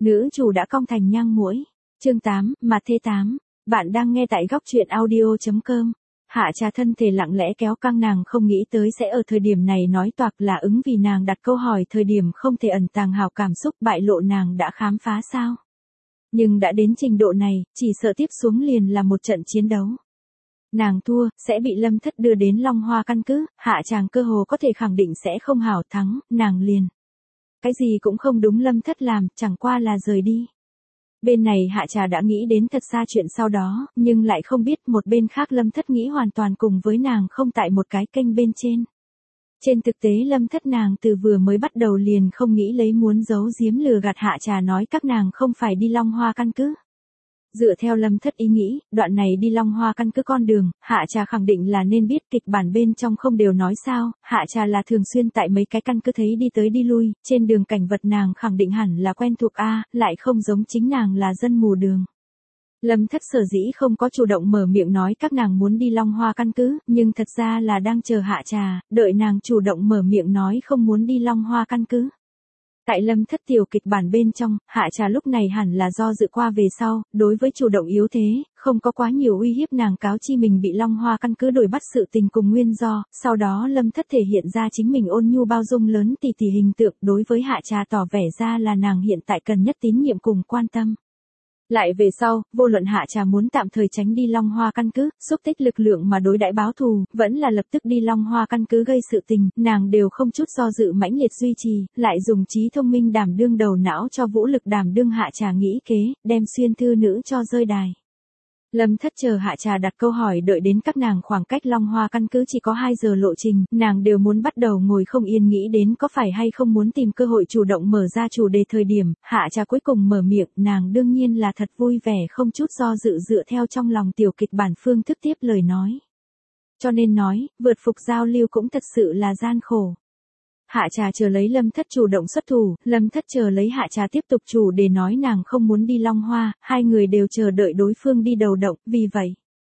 Nữ chủ đã cong thành nhang muỗi. Chương 8, mà thê 8. Bạn đang nghe tại góc truyện audio.com. Hạ Trà thân thể lặng lẽ kéo căng, nàng không nghĩ tới sẽ ở thời điểm này nói toạc là ứng vì nàng đặt câu hỏi thời điểm không thể ẩn tàng hào cảm xúc bại lộ nàng đã khám phá sao. Nhưng đã đến trình độ này, chỉ sợ tiếp xuống liền là một trận chiến đấu. Nàng thua, sẽ bị Lâm Thất đưa đến Long Hoa căn cứ, Hạ Tràng cơ hồ có thể khẳng định sẽ không hảo thắng, nàng liền. Cái gì cũng không đúng Lâm Thất làm, chẳng qua là rời đi. Bên này Hạ Trà đã nghĩ đến thật xa chuyện sau đó, nhưng lại không biết một bên khác Lâm Thất nghĩ hoàn toàn cùng với nàng không tại một cái kênh bên trên. Trên thực tế Lâm Thất nàng từ vừa mới bắt đầu liền không nghĩ lấy muốn giấu giếm lừa gạt Hạ Trà nói các nàng không phải đi Long Hoa căn cứ. Dựa theo Lâm Thất ý nghĩ, đoạn này đi Long Hoa căn cứ con đường, Hạ Trà khẳng định là nên biết kịch bản bên trong không đều nói sao, Hạ Trà là thường xuyên tại mấy cái căn cứ thấy đi tới đi lui, trên đường cảnh vật nàng khẳng định hẳn là quen thuộc lại không giống chính nàng là dân mù đường. Lâm Thất sở dĩ không có chủ động mở miệng nói các nàng muốn đi Long Hoa căn cứ, nhưng thật ra là đang chờ Hạ Trà, đợi nàng chủ động mở miệng nói không muốn đi Long Hoa căn cứ. Tại Lâm Thất tiểu kịch bản bên trong, Hạ Trà lúc này hẳn là do dự qua về sau, đối với chủ động yếu thế, không có quá nhiều uy hiếp nàng cáo chi mình bị Long Hoa căn cứ đuổi bắt sự tình cùng nguyên do, sau đó Lâm Thất thể hiện ra chính mình ôn nhu bao dung lớn tỷ tỷ hình tượng đối với Hạ Trà tỏ vẻ ra là nàng hiện tại cần nhất tín nhiệm cùng quan tâm. Lại về sau, vô luận Hạ Trà muốn tạm thời tránh đi Long Hoa căn cứ, xúc tích lực lượng mà đối đãi báo thù, vẫn là lập tức đi Long Hoa căn cứ gây sự tình, nàng đều không chút do dự mãnh liệt duy trì, lại dùng trí thông minh đảm đương đầu não cho vũ lực đảm đương Hạ Trà nghĩ kế, đem xuyên thư nữ cho rơi đài. Lâm Thất chờ Hạ Trà đặt câu hỏi đợi đến các nàng khoảng cách Long Hoa căn cứ chỉ có 2 giờ lộ trình, nàng đều muốn bắt đầu ngồi không yên nghĩ đến có phải hay không muốn tìm cơ hội chủ động mở ra chủ đề thời điểm, Hạ Trà cuối cùng mở miệng, nàng đương nhiên là thật vui vẻ không chút do dự dựa theo trong lòng tiểu kịch bản phương thức tiếp lời nói. Cho nên nói, vượt phục giao lưu cũng thật sự là gian khổ. Hạ Trà chờ lấy Lâm Thất chủ động xuất thủ, Lâm Thất chờ lấy Hạ Trà tiếp tục chủ để nói nàng không muốn đi Long Hoa, hai người đều chờ đợi đối phương đi đầu động, vì vậy.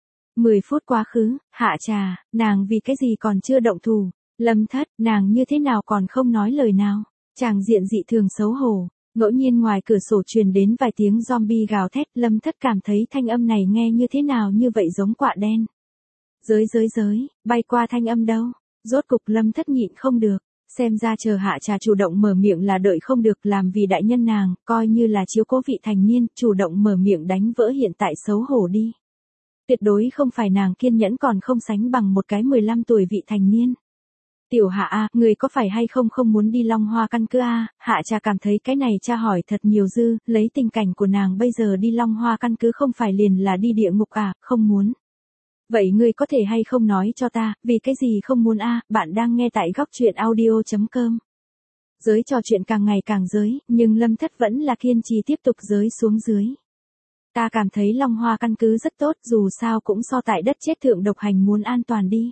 10 phút quá khứ, Hạ Trà, nàng vì cái gì còn chưa động thủ, Lâm Thất, nàng như thế nào còn không nói lời nào, chàng diện dị thường xấu hổ, ngẫu nhiên ngoài cửa sổ truyền đến vài tiếng zombie gào thét, Lâm Thất cảm thấy thanh âm này nghe như thế nào như vậy giống quạ đen. Giới, bay qua thanh âm đâu, rốt cục Lâm Thất nhịn không được. Xem ra chờ Hạ Trà chủ động mở miệng là đợi không được làm vì đại nhân nàng, coi như là chiếu cố vị thành niên, chủ động mở miệng đánh vỡ hiện tại xấu hổ đi. Tuyệt đối không phải nàng kiên nhẫn còn không sánh bằng một cái 15 tuổi vị thành niên. Tiểu Hạ người có phải hay không muốn đi Long Hoa căn cứ Hạ Trà cảm thấy cái này cha hỏi thật nhiều dư, lấy tình cảnh của nàng bây giờ đi Long Hoa căn cứ không phải liền là đi địa ngục không muốn. Vậy ngươi có thể hay không nói cho ta, vì cái gì không muốn bạn đang nghe tại góc truyện audio.com. Giới trò chuyện càng ngày càng giới, nhưng Lâm Thất vẫn là kiên trì tiếp tục giới xuống dưới. Ta cảm thấy Long Hoa căn cứ rất tốt, dù sao cũng so tại đất chết thượng độc hành muốn an toàn đi.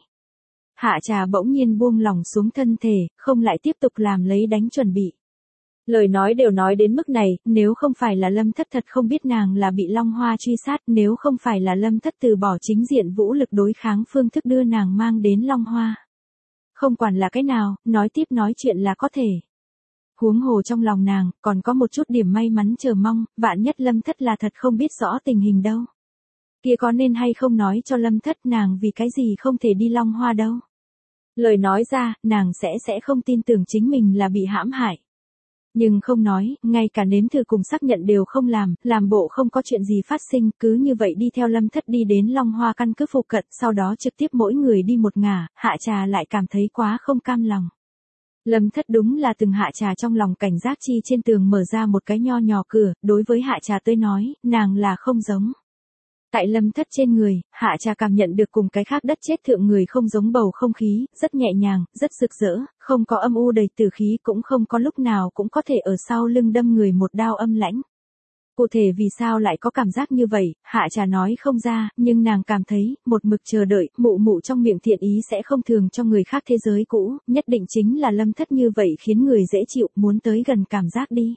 Hạ Trà bỗng nhiên buông lỏng xuống thân thể, không lại tiếp tục làm lấy đánh chuẩn bị. Lời nói đều nói đến mức này, nếu không phải là Lâm Thất thật không biết nàng là bị Long Hoa truy sát, nếu không phải là Lâm Thất từ bỏ chính diện vũ lực đối kháng phương thức đưa nàng mang đến Long Hoa. Không quản là cái nào, nói tiếp nói chuyện là có thể. Huống hồ trong lòng nàng, còn có một chút điểm may mắn chờ mong, vạn nhất Lâm Thất là thật không biết rõ tình hình đâu. Kia có nên hay không nói cho Lâm Thất nàng vì cái gì không thể đi Long Hoa đâu. Lời nói ra, nàng sẽ không tin tưởng chính mình là bị hãm hại. Nhưng không nói, ngay cả nếm thử cùng xác nhận đều không làm bộ không có chuyện gì phát sinh, cứ như vậy đi theo Lâm Thất đi đến Long Hoa căn cứ phụ cận, sau đó trực tiếp mỗi người đi một ngả, Hạ Trà lại cảm thấy quá không cam lòng. Lâm Thất đúng là từng Hạ Trà trong lòng cảnh giác chi trên tường mở ra một cái nho nhỏ cửa, đối với Hạ Trà tôi nói, nàng là không giống. Tại Lâm Thất trên người, Hạ Trà cảm nhận được cùng cái khác đất chết thượng người không giống bầu không khí, rất nhẹ nhàng, rất rực rỡ, không có âm u đầy tử khí cũng không có lúc nào cũng có thể ở sau lưng đâm người một đao âm lãnh. Cụ thể vì sao lại có cảm giác như vậy, Hạ Trà nói không ra, nhưng nàng cảm thấy, một mực chờ đợi, mụ trong miệng thiện ý sẽ không thường cho người khác thế giới cũ, nhất định chính là Lâm Thất như vậy khiến người dễ chịu, muốn tới gần cảm giác đi.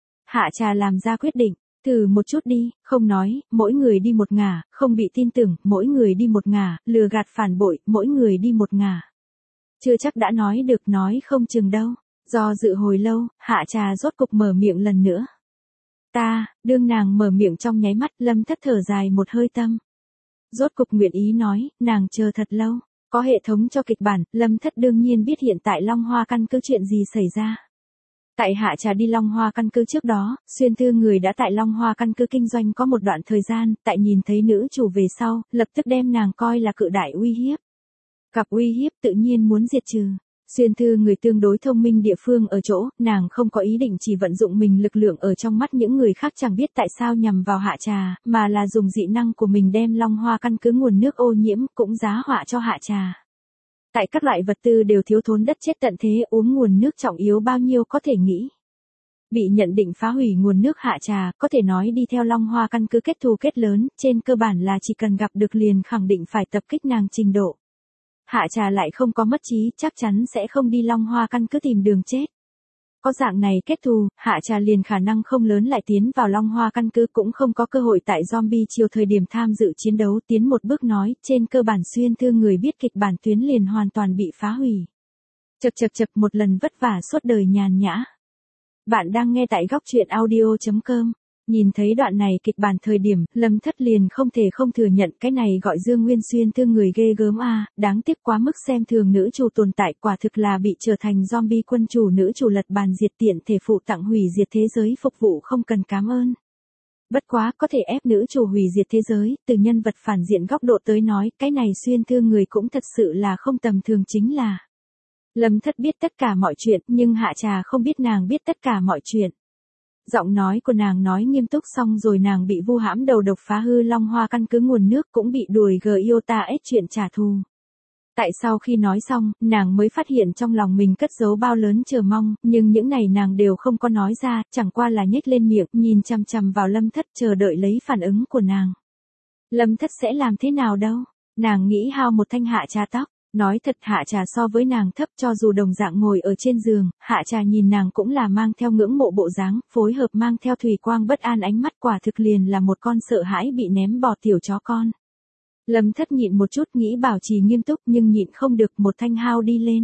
Hạ Trà làm ra quyết định. Thử một chút đi, không nói, mỗi người đi một ngả, không bị tin tưởng, mỗi người đi một ngả, lừa gạt phản bội, mỗi người đi một ngả. Chưa chắc đã nói được nói không chừng đâu. Do dự hồi lâu, Hạ Trà rốt cục mở miệng lần nữa. Đương nàng mở miệng trong nháy mắt, Lâm Thất thở dài một hơi tâm. Rốt cục nguyện ý nói, nàng chờ thật lâu. Có hệ thống cho kịch bản, Lâm Thất đương nhiên biết hiện tại Long Hoa căn cứ chuyện gì xảy ra. Tại Hạ Trà đi Long Hoa căn cứ trước đó, Xuyên Thư người đã tại Long Hoa căn cứ kinh doanh có một đoạn thời gian, tại nhìn thấy nữ chủ về sau, lập tức đem nàng coi là cự đại uy hiếp. Gặp uy hiếp tự nhiên muốn diệt trừ. Xuyên Thư người tương đối thông minh địa phương ở chỗ, nàng không có ý định chỉ vận dụng mình lực lượng ở trong mắt những người khác chẳng biết tại sao nhằm vào Hạ Trà, mà là dùng dị năng của mình đem Long Hoa căn cứ nguồn nước ô nhiễm cũng giá họa cho Hạ Trà. Tại các loại vật tư đều thiếu thốn đất chết tận thế, uống nguồn nước trọng yếu bao nhiêu có thể nghĩ. Bị nhận định phá hủy nguồn nước Hạ Trà, có thể nói đi theo Long Hoa căn cứ kết thù kết lớn, trên cơ bản là chỉ cần gặp được liền khẳng định phải tập kích nàng trình độ. Hạ Trà lại không có mất trí, chắc chắn sẽ không đi Long Hoa căn cứ tìm đường chết. Có dạng này kết thù, Hạ Trà liền khả năng không lớn lại tiến vào Long Hoa căn cứ, cũng không có cơ hội tại zombie chiều thời điểm tham dự chiến đấu, tiến một bước nói, trên cơ bản Xuyên Thư người biết kịch bản tuyến liền hoàn toàn bị phá hủy. Chậc một lần vất vả suốt đời nhàn nhã. Bạn đang nghe tại góc truyện audio.com. Nhìn thấy đoạn này kịch bản thời điểm, Lâm Thất liền không thể không thừa nhận cái này gọi Dương Nguyên Xuyên Thư người ghê gớm đáng tiếc quá mức xem thường nữ chủ tồn tại, quả thực là bị trở thành zombie quân chủ, nữ chủ lật bàn diệt tiện thể phụ tặng hủy diệt thế giới phục vụ không cần cảm ơn. Bất quá có thể ép nữ chủ hủy diệt thế giới, từ nhân vật phản diện góc độ tới nói, cái này Xuyên Thư người cũng thật sự là không tầm thường, chính là Lâm Thất biết tất cả mọi chuyện, nhưng Hạ Trà không biết nàng biết tất cả mọi chuyện. Giọng nói của nàng nói nghiêm túc, xong rồi nàng bị vu hãm đầu độc phá hư Long Hoa căn cứ nguồn nước, cũng bị đuổi Giota ép chuyện trả thù. Tại sau khi nói xong, nàng mới phát hiện trong lòng mình cất giấu bao lớn chờ mong, nhưng những này nàng đều không có nói ra, chẳng qua là nhếch lên miệng, nhìn chằm chằm vào Lâm Thất chờ đợi lấy phản ứng của nàng. Lâm Thất sẽ làm thế nào đâu? Nàng nghĩ hao một thanh Hạ Trà tóc. Nói thật, Hạ Trà so với nàng thấp, cho dù đồng dạng ngồi ở trên giường, Hạ Trà nhìn nàng cũng là mang theo ngưỡng mộ bộ dáng, phối hợp mang theo thủy quang bất an ánh mắt, quả thực liền là một con sợ hãi bị ném bò tiểu chó con. Lâm Thất nhịn một chút, nghĩ bảo trì nghiêm túc nhưng nhịn không được, một thanh hao đi lên.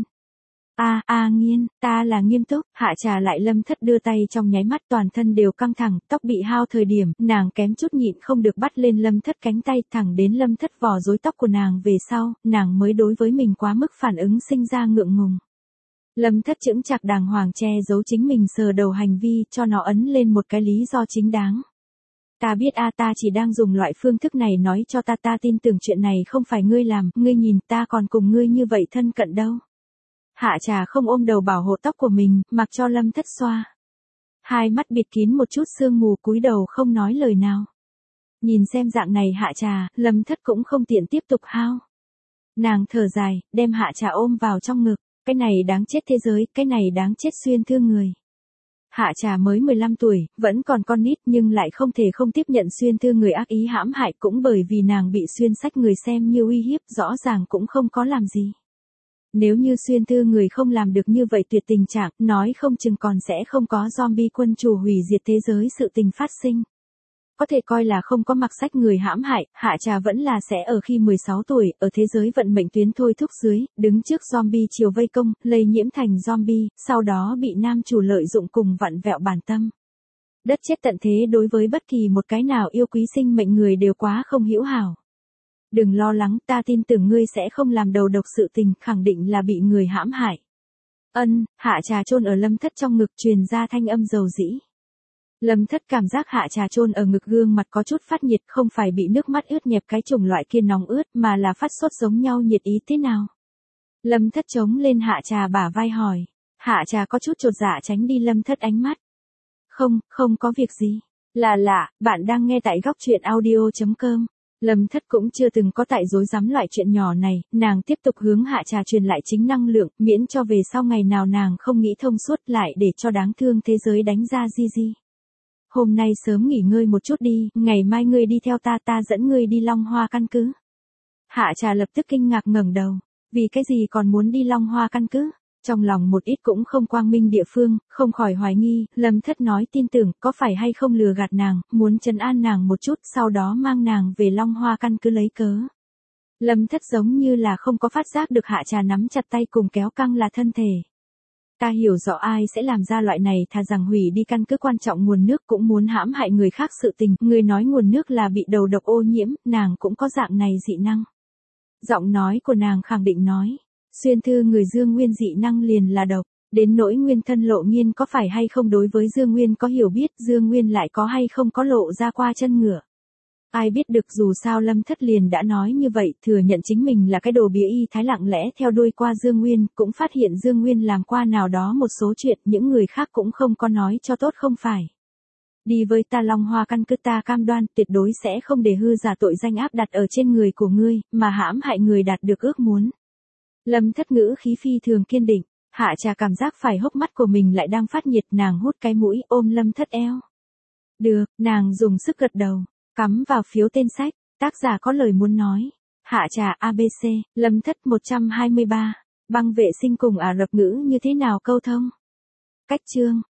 Nghiên, ta là nghiêm túc. Hạ Trà lại Lâm Thất đưa tay trong nháy mắt, toàn thân đều căng thẳng, tóc bị hao thời điểm, nàng kém chút nhịn không được bắt lên Lâm Thất cánh tay, thẳng đến Lâm Thất vò rối tóc của nàng về sau, nàng mới đối với mình quá mức phản ứng sinh ra ngượng ngùng. Lâm Thất chững chạc đàng hoàng che giấu chính mình sờ đầu hành vi, cho nó ấn lên một cái lý do chính đáng. Ta biết ta chỉ đang dùng loại phương thức này nói cho ta tin tưởng chuyện này không phải ngươi làm, ngươi nhìn ta còn cùng ngươi như vậy thân cận đâu. Hạ Trà không ôm đầu bảo hộ tóc của mình, mặc cho Lâm Thất xoa. Hai mắt bịt kín một chút sương mù, cúi đầu không nói lời nào. Nhìn xem dạng này Hạ Trà, Lâm Thất cũng không tiện tiếp tục hao. Nàng thở dài, đem Hạ Trà ôm vào trong ngực, cái này đáng chết thế giới, cái này đáng chết Xuyên Thư người. Hạ Trà mới 15 tuổi, vẫn còn con nít nhưng lại không thể không tiếp nhận Xuyên Thư người ác ý hãm hại, cũng bởi vì nàng bị Xuyên Sách người xem như uy hiếp, rõ ràng cũng không có làm gì. Nếu như Xuyên Thư người không làm được như vậy tuyệt tình trạng, nói không chừng còn sẽ không có zombie quân chủ hủy diệt thế giới sự tình phát sinh. Có thể coi là không có mặc sách người hãm hại, Hạ Trà vẫn là sẽ ở khi 16 tuổi, ở thế giới vận mệnh tuyến thôi thúc dưới, đứng trước zombie chiều vây công, lây nhiễm thành zombie, sau đó bị nam chủ lợi dụng cùng vặn vẹo bản tâm. Đất chết tận thế đối với bất kỳ một cái nào yêu quý sinh mệnh người đều quá không hữu hảo. Đừng lo lắng, ta tin tưởng ngươi sẽ không làm đầu độc sự tình, khẳng định là bị người hãm hại. Hạ Trà chôn ở Lâm Thất trong ngực, truyền ra thanh âm dầu dĩ. Lâm Thất cảm giác Hạ Trà chôn ở ngực gương mặt có chút phát nhiệt, không phải bị nước mắt ướt nhẹp cái chủng loại kia nóng ướt, mà là phát sốt giống nhau nhiệt ý thế nào. Lâm Thất chống lên Hạ Trà bả vai hỏi. Hạ Trà có chút chột dạ tránh đi Lâm Thất ánh mắt. Không có việc gì. Lạ, bạn đang nghe tại góc truyện audio.com. Lâm Thất cũng chưa từng có tại dối dám loại chuyện nhỏ này, nàng tiếp tục hướng Hạ Trà truyền lại chính năng lượng, miễn cho về sau ngày nào nàng không nghĩ thông suốt lại để cho đáng thương thế giới đánh ra Gigi. Hôm nay sớm nghỉ ngơi một chút đi, ngày mai ngươi đi theo ta dẫn ngươi đi Long Hoa căn cứ. Hạ Trà lập tức kinh ngạc ngẩng đầu, vì cái gì còn muốn đi Long Hoa căn cứ? Trong lòng một ít cũng không quang minh địa phương, không khỏi hoài nghi, Lâm Thất nói tin tưởng, có phải hay không lừa gạt nàng, muốn trấn an nàng một chút, sau đó mang nàng về Long Hoa căn cứ lấy cớ. Lâm Thất giống như là không có phát giác được Hạ Trà nắm chặt tay cùng kéo căng là thân thể. Ta hiểu rõ ai sẽ làm ra loại này, thà rằng hủy đi căn cứ quan trọng nguồn nước cũng muốn hãm hại người khác sự tình. Người nói nguồn nước là bị đầu độc ô nhiễm, nàng cũng có dạng này dị năng. Giọng nói của nàng khẳng định nói. Xuyên thư người Dương Nguyên dị năng liền là độc. Đến nỗi Nguyên thân Lộ Nghiên có phải hay không đối với Dương Nguyên có hiểu biết, Dương Nguyên lại có hay không có lộ ra qua chân ngựa. Ai biết được, dù sao Lâm Thất liền đã nói như vậy, thừa nhận chính mình là cái đồ bía y thái, lặng lẽ theo đuôi qua Dương Nguyên, cũng phát hiện Dương Nguyên làm qua nào đó một số chuyện những người khác cũng không có nói cho tốt không phải. Đi với ta Long Hoa căn cứ, ta cam đoan tuyệt đối sẽ không để hư giả tội danh áp đặt ở trên người của ngươi, mà hãm hại người đạt được ước muốn. Lâm Thất ngữ khí phi thường kiên định. Hạ Trà cảm giác phải hốc mắt của mình lại đang phát nhiệt, nàng hút cái mũi ôm Lâm Thất eo. Được, nàng dùng sức gật đầu, cắm vào phiếu tên sách, tác giả có lời muốn nói. Hạ Trà ABC, Lâm Thất 123, băng vệ sinh cùng Ả Rập ngữ như thế nào câu thông? Cách chương